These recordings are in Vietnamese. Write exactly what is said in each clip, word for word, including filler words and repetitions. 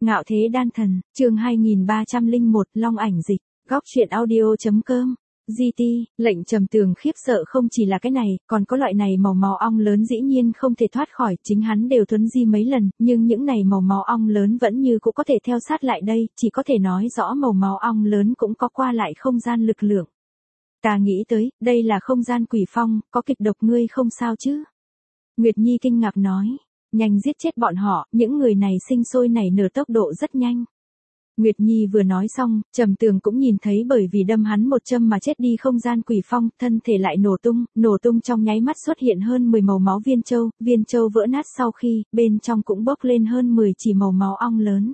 Ngạo thế đan thần, chương hai nghìn ba trăm lẻ một, Long ảnh dịch, góc truyện audio.com. giê tê, lệnh Trầm Tường khiếp sợ không chỉ là cái này, còn có loại này màu máu ong lớn dĩ nhiên không thể thoát khỏi, chính hắn đều thuấn di mấy lần, nhưng những này màu máu ong lớn vẫn như cũng có thể theo sát lại đây, chỉ có thể nói rõ màu máu ong lớn cũng có qua lại không gian lực lượng. Ta nghĩ tới, đây là không gian quỷ phong, có kịch độc ngươi không sao chứ? Nguyệt Nhi kinh ngạc nói, nhanh giết chết bọn họ, những người này sinh sôi nảy nở tốc độ rất nhanh. Nguyệt Nhi vừa nói xong, Trầm Tường cũng nhìn thấy bởi vì đâm hắn một châm mà chết đi không gian quỷ phong, thân thể lại nổ tung, nổ tung trong nháy mắt xuất hiện hơn mười màu máu viên châu, viên châu vỡ nát sau khi, bên trong cũng bốc lên hơn mười chỉ màu máu ong lớn.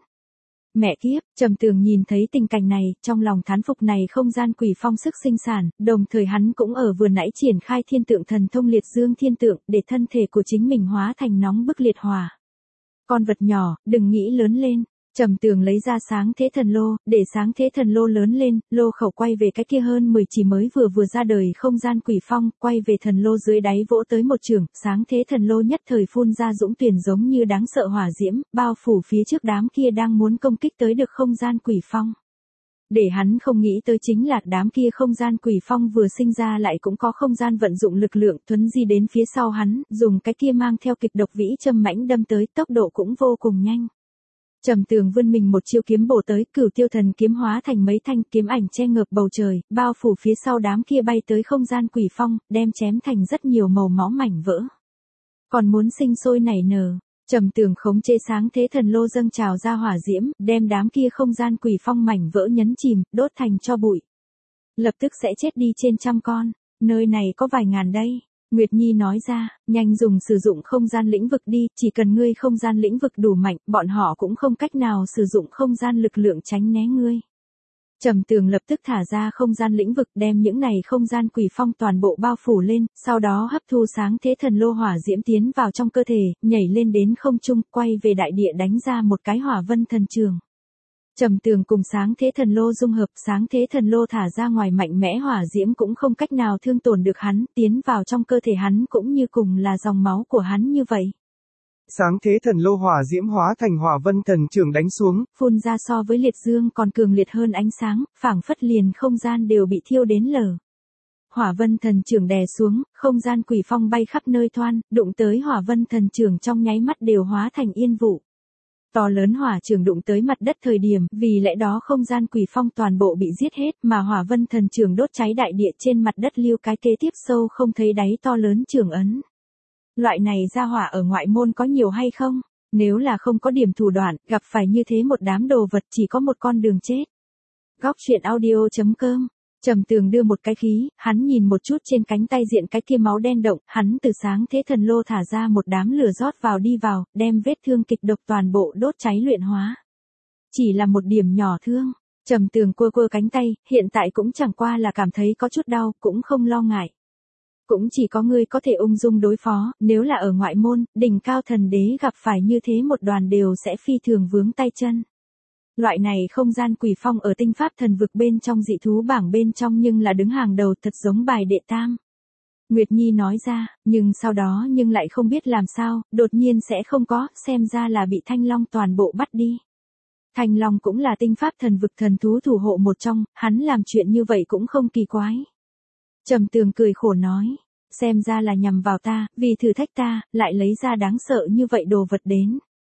Mẹ kiếp, Trầm Tường nhìn thấy tình cảnh này, trong lòng thán phục này không gian quỷ phong sức sinh sản, đồng thời hắn cũng ở vừa nãy triển khai thiên tượng thần thông liệt dương thiên tượng, để thân thể của chính mình hóa thành nóng bức liệt hỏa. Con vật nhỏ, đừng nghĩ lớn lên. Trầm Tường lấy ra sáng thế thần lô, để sáng thế thần lô lớn lên, lô khẩu quay về cái kia hơn mười chỉ mới vừa vừa ra đời không gian quỷ phong, quay về thần lô dưới đáy vỗ tới một trường, sáng thế thần lô nhất thời phun ra dũng tuyển giống như đáng sợ hỏa diễm, bao phủ phía trước đám kia đang muốn công kích tới được không gian quỷ phong. Để hắn không nghĩ tới chính là đám kia không gian quỷ phong vừa sinh ra lại cũng có không gian vận dụng lực lượng thuấn di đến phía sau hắn, dùng cái kia mang theo kịch độc vĩ châm mãnh đâm tới, tốc độ cũng vô cùng nhanh. Trầm Tường vươn mình một chiêu kiếm bổ tới, Cửu Tiêu Thần kiếm hóa thành mấy thanh kiếm ảnh che ngợp bầu trời, bao phủ phía sau đám kia bay tới không gian quỷ phong, đem chém thành rất nhiều màu máu mảnh vỡ. Còn muốn sinh sôi nảy nở, Trầm Tường khống chế sáng thế thần lô dâng trào ra hỏa diễm, đem đám kia không gian quỷ phong mảnh vỡ nhấn chìm, đốt thành tro bụi. Lập tức sẽ chết đi trên trăm con, nơi này có vài ngàn đây. Nguyệt Nhi nói ra, nhanh dùng sử dụng không gian lĩnh vực đi, chỉ cần ngươi không gian lĩnh vực đủ mạnh, bọn họ cũng không cách nào sử dụng không gian lực lượng tránh né ngươi. Trầm Tường lập tức thả ra không gian lĩnh vực đem những này không gian quỷ phong toàn bộ bao phủ lên, sau đó hấp thu sáng thế thần lô hỏa diễm tiến vào trong cơ thể, nhảy lên đến không trung, quay về đại địa đánh ra một cái hỏa vân thần trường. Trầm Tường cùng sáng thế thần lô dung hợp, sáng thế thần lô thả ra ngoài mạnh mẽ hỏa diễm cũng không cách nào thương tổn được hắn, tiến vào trong cơ thể hắn cũng như cùng là dòng máu của hắn như vậy. Sáng thế thần lô hỏa diễm hóa thành hỏa vân thần trường đánh xuống, phun ra so với liệt dương còn cường liệt hơn ánh sáng, phảng phất liền không gian đều bị thiêu đến lở. Hỏa vân thần trường đè xuống, không gian quỷ phong bay khắp nơi thoan, đụng tới hỏa vân thần trường trong nháy mắt đều hóa thành yên vụ. To lớn hỏa trường đụng tới mặt đất thời điểm, vì lẽ đó không gian quỷ phong toàn bộ bị giết hết, mà hỏa vân thần trường đốt cháy đại địa trên mặt đất lưu cái kế tiếp sâu không thấy đáy to lớn trường ấn. Loại này ra hỏa ở ngoại môn có nhiều hay không? Nếu là không có điểm thủ đoạn, gặp phải như thế một đám đồ vật chỉ có một con đường chết. Góc truyện audio.com. Trầm Tường đưa một cái khí, hắn nhìn một chút trên cánh tay diện cái kia máu đen động, hắn từ sáng thế thần lô thả ra một đám lửa rót vào đi vào, đem vết thương kịch độc toàn bộ đốt cháy luyện hóa. Chỉ là một điểm nhỏ thương, Trầm Tường quơ quơ cánh tay, hiện tại cũng chẳng qua là cảm thấy có chút đau, cũng không lo ngại. Cũng chỉ có ngươi có thể ung dung đối phó, nếu là ở ngoại môn, đỉnh cao thần đế gặp phải như thế một đoàn đều sẽ phi thường vướng tay chân. Loại này không gian quỷ phong ở tinh pháp thần vực bên trong dị thú bảng bên trong nhưng là đứng hàng đầu, thật giống bài đệ tam. Nguyệt Nhi nói ra, nhưng sau đó nhưng lại không biết làm sao, đột nhiên sẽ không có, xem ra là bị Thanh Long toàn bộ bắt đi. Thanh Long cũng là tinh pháp thần vực thần thú thủ hộ một trong, hắn làm chuyện như vậy cũng không kỳ quái. Trầm Tường cười khổ nói, xem ra là nhằm vào ta, vì thử thách ta, lại lấy ra đáng sợ như vậy đồ vật đến.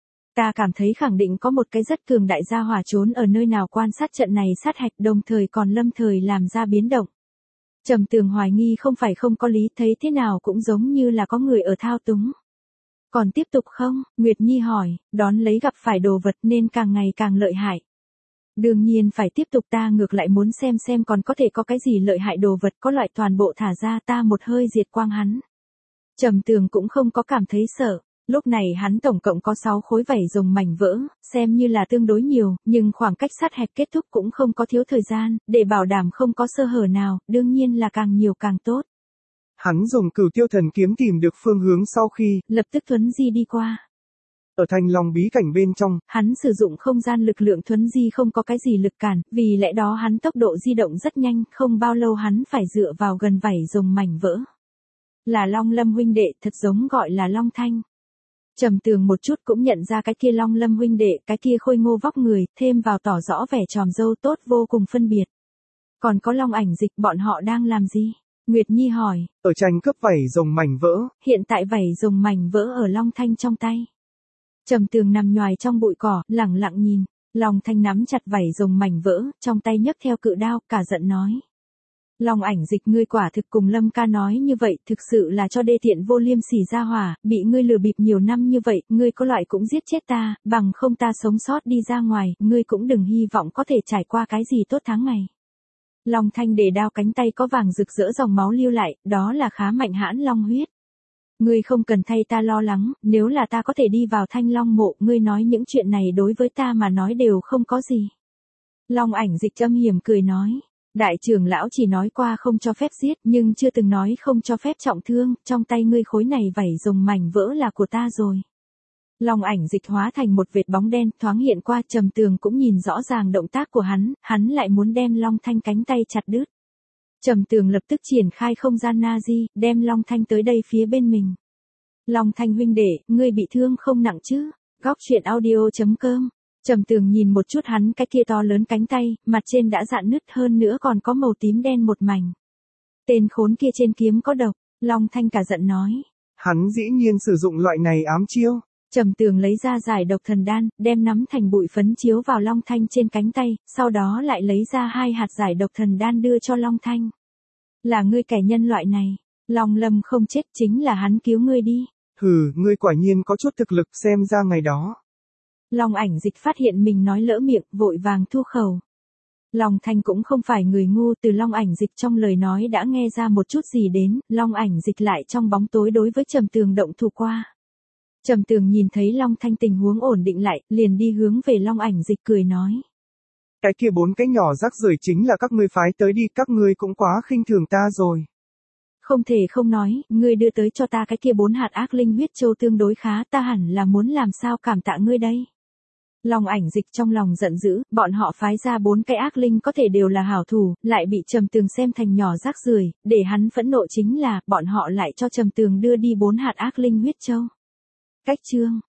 Ta cảm thấy khẳng định có một cái rất cường đại gia hỏa trốn ở nơi nào quan sát trận này sát hạch, đồng thời còn lâm thời làm ra biến động. Trầm Tường hoài nghi không phải không có lý, thấy thế nào cũng giống như là có người ở thao túng. Còn tiếp tục không? Nguyệt Nhi hỏi, đón lấy gặp phải đồ vật nên càng ngày càng lợi hại. Đương nhiên phải tiếp tục, ta ngược lại muốn xem xem còn có thể có cái gì lợi hại đồ vật, có loại toàn bộ thả ra, ta một hơi diệt quang hắn. Trầm Tường cũng không có cảm thấy sợ. Lúc này hắn tổng cộng có sáu khối vảy rồng mảnh vỡ, xem như là tương đối nhiều, nhưng khoảng cách sát hạch kết thúc cũng không có thiếu thời gian, để bảo đảm không có sơ hở nào, đương nhiên là càng nhiều càng tốt. Hắn dùng Cửu Tiêu Thần kiếm tìm được phương hướng sau khi, lập tức thuấn di đi qua. Ở Thanh Long bí cảnh bên trong, hắn sử dụng không gian lực lượng thuấn di không có cái gì lực cản, vì lẽ đó hắn tốc độ di động rất nhanh, không bao lâu hắn phải dựa vào gần vảy rồng mảnh vỡ. Là Long Lâm huynh đệ, thật giống gọi là Long Thanh. Trầm Tường một chút cũng nhận ra cái kia Long Lâm huynh đệ, cái kia khôi ngô vóc người, thêm vào tỏ rõ vẻ tròm dâu tốt vô cùng phân biệt. Còn có Long Ảnh Dịch, bọn họ đang làm gì? Nguyệt Nhi hỏi. Ở tranh cướp vảy rồng mảnh vỡ. Hiện tại vảy rồng mảnh vỡ ở Long Thanh trong tay. Trầm Tường nằm nhoài trong bụi cỏ, lẳng lặng nhìn. Long Thanh nắm chặt vảy rồng mảnh vỡ, trong tay nhấc theo cự đao, cả giận nói. Long Ảnh Dịch, ngươi quả thực cùng Lâm ca nói như vậy, thực sự là cho đê tiện vô liêm sỉ ra hỏa, bị ngươi lừa bịp nhiều năm như vậy, ngươi có loại cũng giết chết ta, bằng không ta sống sót đi ra ngoài, ngươi cũng đừng hy vọng có thể trải qua cái gì tốt tháng ngày. Long Thanh để đao, cánh tay có vàng rực rỡ dòng máu lưu lại, đó là khá mạnh hãn long huyết. Ngươi không cần thay ta lo lắng, nếu là ta có thể đi vào Thanh Long mộ, ngươi nói những chuyện này đối với ta mà nói đều không có gì. Long Ảnh Dịch âm hiểm cười nói. Đại trưởng lão chỉ nói qua không cho phép giết, nhưng chưa từng nói không cho phép trọng thương, trong tay ngươi khối này vảy rồng mảnh vỡ là của ta rồi. Long Ảnh Dịch hóa thành một vệt bóng đen, thoáng hiện qua. Trầm Tường cũng nhìn rõ ràng động tác của hắn, hắn lại muốn đem Long Thanh cánh tay chặt đứt. Trầm Tường lập tức triển khai không gian Nazi, đem Long Thanh tới đây phía bên mình. Long Thanh huynh đệ, ngươi bị thương không nặng chứ? Góc truyện audio chấm com. Trầm Tường nhìn một chút hắn cái kia to lớn cánh tay, mặt trên đã rạn nứt, hơn nữa còn có màu tím đen một mảnh. Tên khốn kia trên kiếm có độc, Long Thanh cả giận nói. Hắn dĩ nhiên sử dụng loại này ám chiêu. Trầm Tường lấy ra giải độc thần đan, đem nắm thành bụi phấn chiếu vào Long Thanh trên cánh tay, sau đó lại lấy ra hai hạt giải độc thần đan đưa cho Long Thanh. Là ngươi kẻ nhân loại này, Long Lâm không chết chính là hắn cứu ngươi đi. Hừ, ngươi quả nhiên có chút thực lực, xem ra ngày đó. Long Ảnh Dịch phát hiện mình nói lỡ miệng, vội vàng thu khẩu. Long Thanh cũng không phải người ngu, từ Long Ảnh Dịch trong lời nói đã nghe ra một chút gì đến, Long Ảnh Dịch lại trong bóng tối đối với Trầm Tường động thủ qua. Trầm Tường nhìn thấy Long Thanh tình huống ổn định lại, liền đi hướng về Long Ảnh Dịch cười nói. Cái kia bốn cái nhỏ rác rưởi chính là các ngươi phái tới đi, các ngươi cũng quá khinh thường ta rồi. Không thể không nói, ngươi đưa tới cho ta cái kia bốn hạt ác linh huyết châu tương đối khá, ta hẳn là muốn làm sao cảm tạ ngươi đây. Long Ảnh Dịch trong lòng giận dữ, bọn họ phái ra bốn cái ác linh có thể đều là hảo thủ, lại bị Trầm Tường xem thành nhỏ rác rưởi, để hắn phẫn nộ chính là, bọn họ lại cho Trầm Tường đưa đi bốn hạt ác linh huyết châu. Cách chương